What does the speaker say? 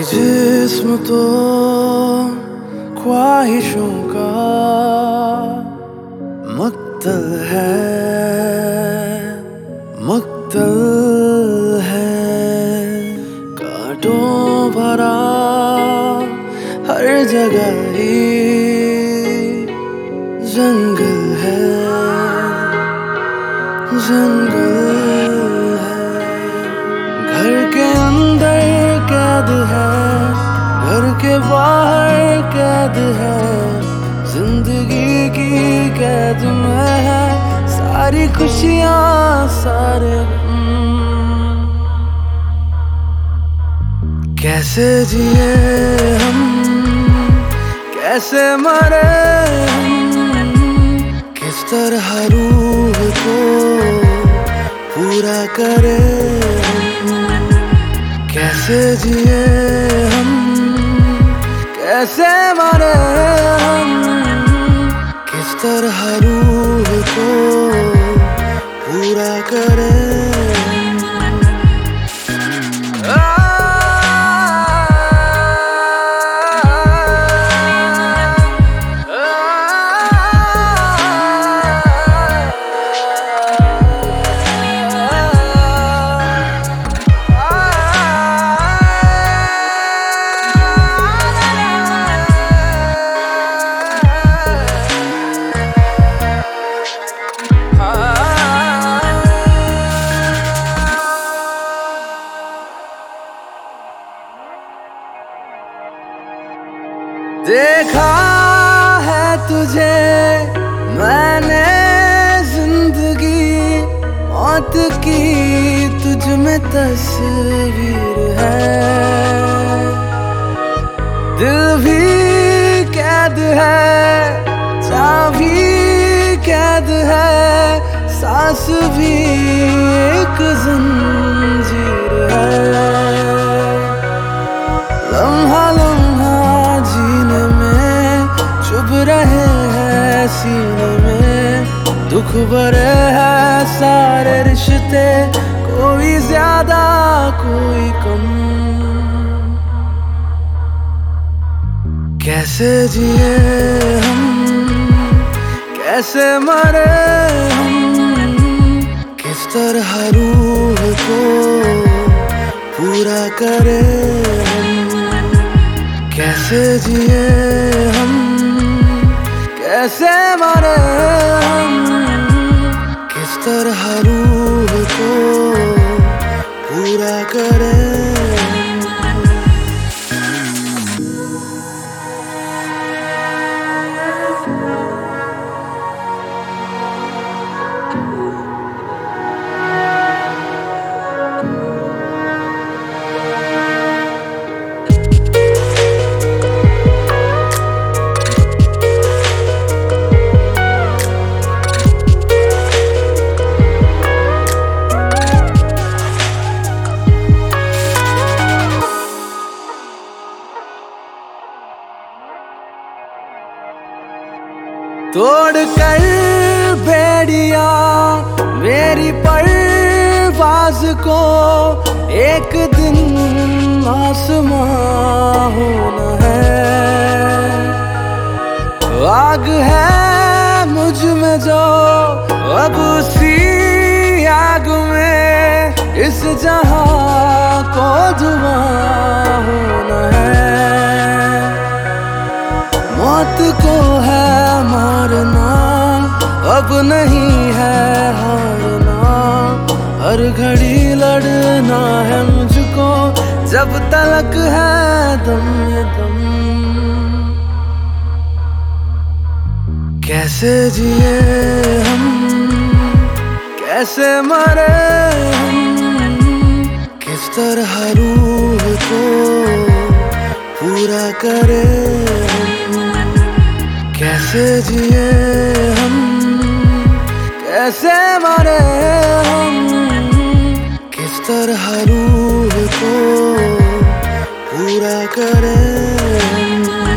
जिस्म तो ख्वाहिशों का मक्तल है कांटों भरा हर जगह ही जंगल है घर के अंदर कैद है, घर के बाहर कैद है, जिंदगी की कैद में है सारी खुशियां सारे कैसे जिए हम, कैसे मरे हम, किस तरह रूह को पूरा करे हम, कैसे जिए हम, कैसे मरे हम, किस तरह रूह को पूरा करे देखा है तुझे मैंने जिंदगी मौत की तुझ में तस्वीर है, दिल भी कैद है, चाबी कैद है, सांस भी एक जंजीर है, लम्हा लम्हा जीने में चुभ रहे हैं सीने में, दुख भरे हैं सारे रिश्ते, कोई ज्यादा कोई कम, कैसे जिए हम, कैसे मरे हम, किस तरह रूह को पूरा करे हम, कैसे जिए हम, कैसे मरे हम, किस तरह रूह को पूरा करे तोड़ कर बेड़िया मेरी परवाज को, एक दिन आसमां होना है, आग है मुझ में जो अब उसी आग में इस जहां को धुआं होना है, मौत को है मारना अब नहीं है हारना, हर घड़ी लड़ना है मुझको जब तलक है दम ये दम, कैसे जिए हम, कैसे मरे हम, किस तरह रूह को पूरा करे हम, कैसे जिए हम, कैसे मरे हम, किस तरह रूह को पूरा करे हम।